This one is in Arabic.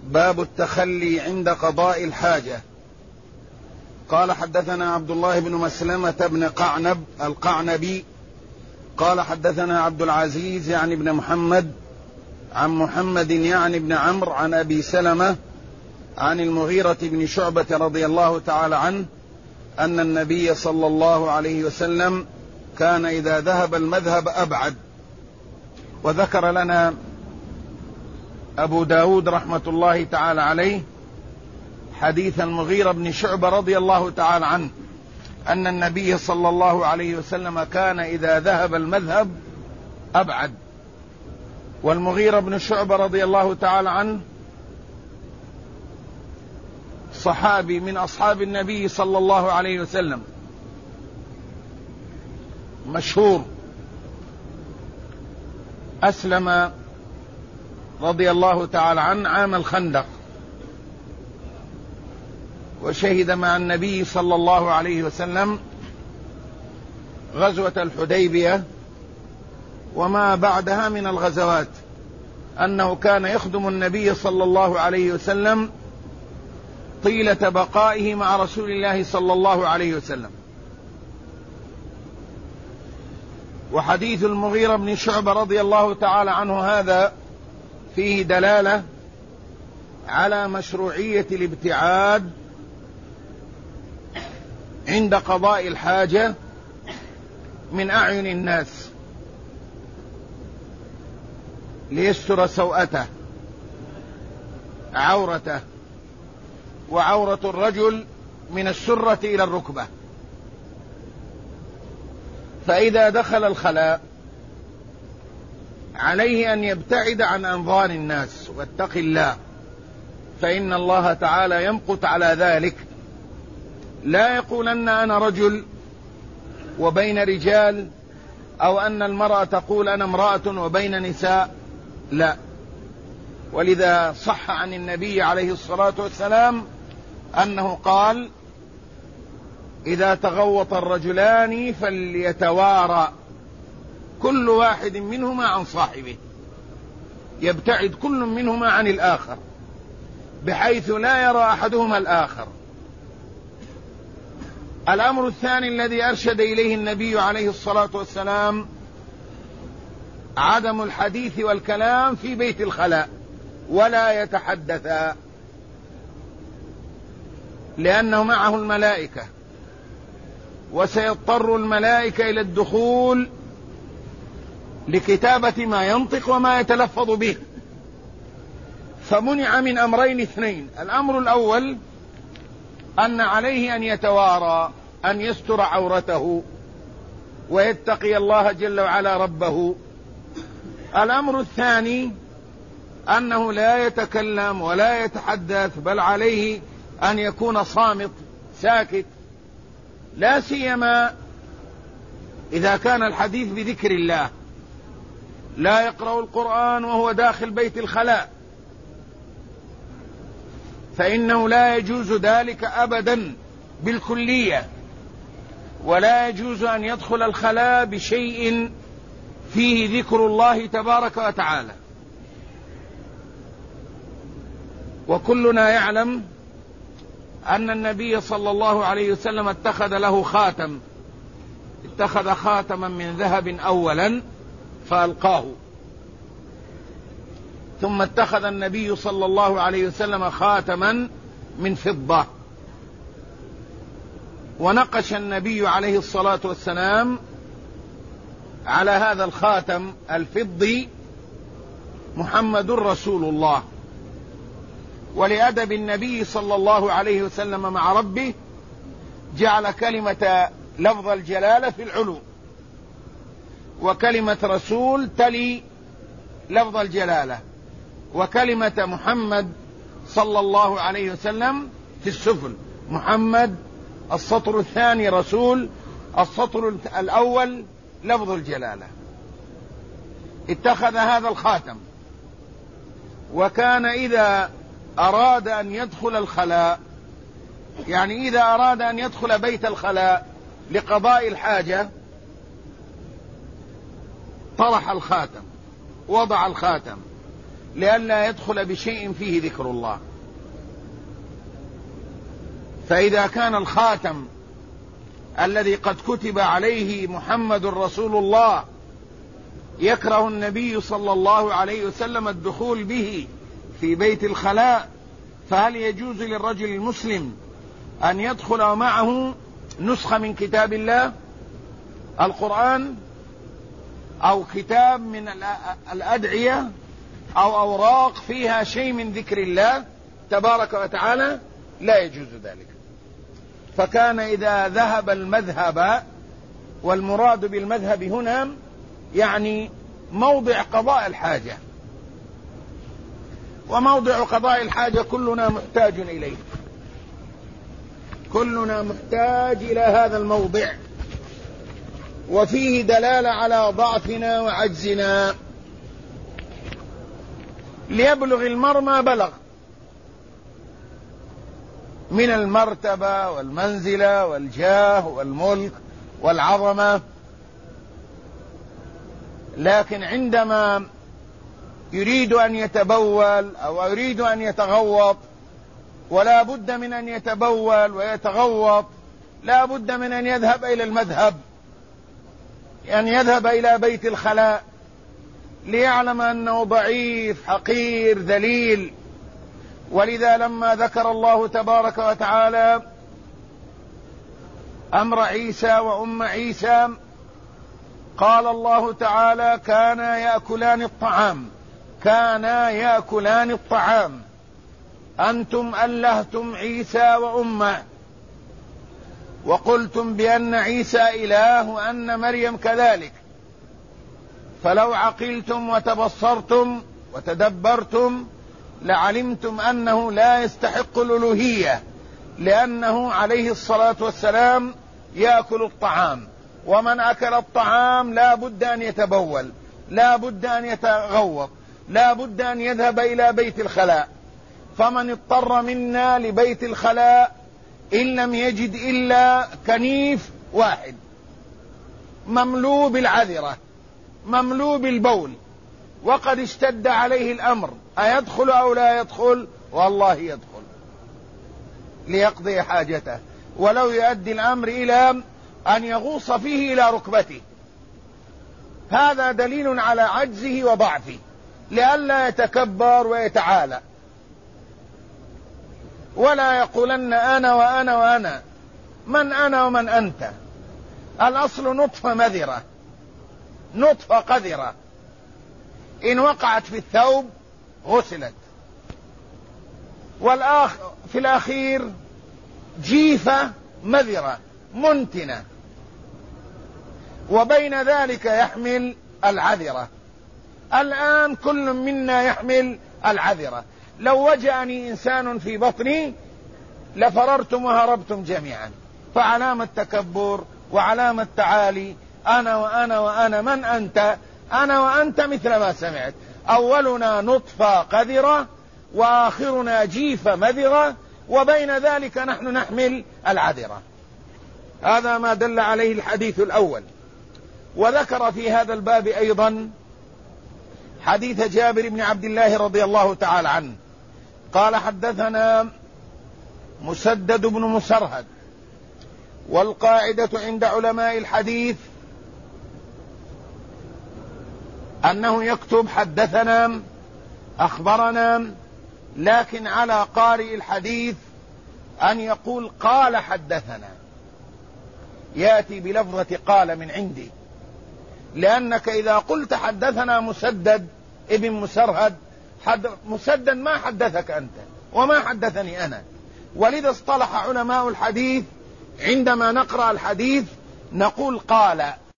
باب التخلي عند قضاء الحاجة. قال حدثنا عبد الله بن مسلمة بن قعنب القعنبي قال حدثنا عبد العزيز يعني بن محمد عن محمد يعني بن عمرو عن أبي سلمة عن المغيرة بن شعبة رضي الله تعالى عنه أن النبي صلى الله عليه وسلم كان إذا ذهب المذهب أبعد. وذكر لنا أبو داود رحمة الله تعالى عليه حديث المغيرة بن شعبة رضي الله تعالى عنه أن النبي صلى الله عليه وسلم كان إذا ذهب المذهب أبعد. والمغيرة بن شعبة رضي الله تعالى عنه صحابي من أصحاب النبي صلى الله عليه وسلم مشهور، أسلم رضي الله تعالى عنه عام الخندق، وشهد مع النبي صلى الله عليه وسلم غزوة الحديبية وما بعدها من الغزوات، أنه كان يخدم النبي صلى الله عليه وسلم طيلة بقائه مع رسول الله صلى الله عليه وسلم. وحديث المغيرة بن شعبة رضي الله تعالى عنه هذا فيه دلالة على مشروعية الابتعاد عند قضاء الحاجة من أعين الناس ليستر سوءته عورته، وعورة الرجل من السرة إلى الركبة. فإذا دخل الخلاء عليه أن يبتعد عن أنظار الناس واتق الله، فإن الله تعالى يمقت على ذلك. لا يقولن أنا رجل وبين رجال، أو أن المرأة تقول أنا امرأة وبين نساء، لا. ولذا صح عن النبي عليه الصلاة والسلام أنه قال: إذا تغوط الرجلان فليتوارى كل واحد منهما عن صاحبه، يبتعد كل منهما عن الآخر بحيث لا يرى أحدهما الآخر. الأمر الثاني الذي أرشد إليه النبي عليه الصلاة والسلام عدم الحديث والكلام في بيت الخلاء، ولا يتحدثا، لأنه معه الملائكة، وسيضطر الملائكة إلى الدخول لكتابة ما ينطق وما يتلفظ به. فمنع من أمرين اثنين: الأمر الأول أن عليه أن يتوارى، أن يستر عورته ويتقي الله جل وعلا ربه. الأمر الثاني أنه لا يتكلم ولا يتحدث، بل عليه أن يكون صامت ساكت، لا سيما إذا كان الحديث بذكر الله. لا يقرأ القرآن وهو داخل بيت الخلاء، فإنه لا يجوز ذلك أبدا بالكلية. ولا يجوز أن يدخل الخلاء بشيء فيه ذكر الله تبارك وتعالى. وكلنا يعلم أن النبي صلى الله عليه وسلم اتخذ له خاتم، اتخذ خاتما من ذهب أولا فألقاه، ثم اتخذ النبي صلى الله عليه وسلم خاتما من فضة، ونقش النبي عليه الصلاة والسلام على هذا الخاتم الفضي محمد رسول الله. ولأدب النبي صلى الله عليه وسلم مع ربه جعل كلمة لفظ الجلالة في العلو، وكلمة رسول تلي لفظ الجلالة، وكلمة محمد صلى الله عليه وسلم في السفل. محمد السطر الثاني، رسول السطر الأول لفظ الجلالة. اتخذ هذا الخاتم، وكان إذا أراد أن يدخل الخلاء، يعني إذا أراد أن يدخل بيت الخلاء لقضاء الحاجة، طرح الخاتم، وضع الخاتم، لئلا يدخل بشيء فيه ذكر الله. فإذا كان الخاتم الذي قد كتب عليه محمد رسول الله يكره النبي صلى الله عليه وسلم الدخول به في بيت الخلاء، فهل يجوز للرجل المسلم أن يدخل معه نسخة من كتاب الله القرآن أو كتاب من الأدعية أو أوراق فيها شيء من ذكر الله تبارك وتعالى؟ لا يجوز ذلك. فكان إذا ذهب المذهب، والمراد بالمذهب هنا يعني موضع قضاء الحاجة، وموضع قضاء الحاجة كلنا محتاج إليه، كلنا محتاج إلى هذا الموضع، وفيه دلالة على ضعفنا وعجزنا. ليبلغ المرء ما بلغ من المرتبة والمنزلة والجاه والملك والعظمة، لكن عندما يريد أن يتبول أو يريد أن يتغوط، ولا بد من أن يتبول ويتغوط، لا بد من أن يذهب إلى المذهب، أن يذهب إلى بيت الخلاء ليعلم أنه ضعيف حقير ذليل. ولذا لما ذكر الله تبارك وتعالى أمر عيسى وأم عيسى قال الله تعالى: كانا يأكلان الطعام أنتم ألهتم عيسى وأمه وقلتم بأن عيسى إله وأن مريم كذلك، فلو عقلتم وتبصرتم وتدبرتم لعلمتم أنه لا يستحق الألوهية، لأنه عليه الصلاة والسلام يأكل الطعام، ومن أكل الطعام لا بد أن يتبول، لا بد أن يتغوط، لا بد أن يذهب إلى بيت الخلاء. فمن اضطر منا لبيت الخلاء إن لم يجد إلا كنيف واحد مملوء بالعذرة مملوء بالبول وقد اشتد عليه الأمر، أيدخل أو لا يدخل؟ والله يدخل ليقضي حاجته، ولو يؤدي الأمر إلى أن يغوص فيه إلى ركبته. هذا دليل على عجزه وضعفه، لئلا يتكبر ويتعالى ولا يقولن أنا وأنا وأنا. من أنا ومن أنت؟ الأصل نطفة مذرة، نطفة قذرة، إن وقعت في الثوب غسلت، في الأخير جيفة مذرة منتنة، وبين ذلك يحمل العذرة. الآن كل منا يحمل العذرة، لو وجأني إنسان في بطني لفررتم وهربتم جميعا. فعلامة تكبر وعلامة تعالي. أنا وأنا وأنا. من أنت؟ أنا وأنت مثل ما سمعت، أولنا نطفة قذرة وآخرنا جيفة مذرة، وبين ذلك نحن نحمل العذرة. هذا ما دل عليه الحديث الأول. وذكر في هذا الباب أيضا حديث جابر بن عبد الله رضي الله تعالى عنه قال: حدثنا مسدد بن مسرهد. والقاعدة عند علماء الحديث أنه يكتب حدثنا أخبرنا، لكن على قارئ الحديث أن يقول قال حدثنا، يأتي بلفظة قال من عندي، لأنك إذا قلت حدثنا مسدد ابن مسرهد، مسدد ما حدثك أنت وما حدثني أنا. ولذا اصطلح علماء الحديث عندما نقرأ الحديث نقول قال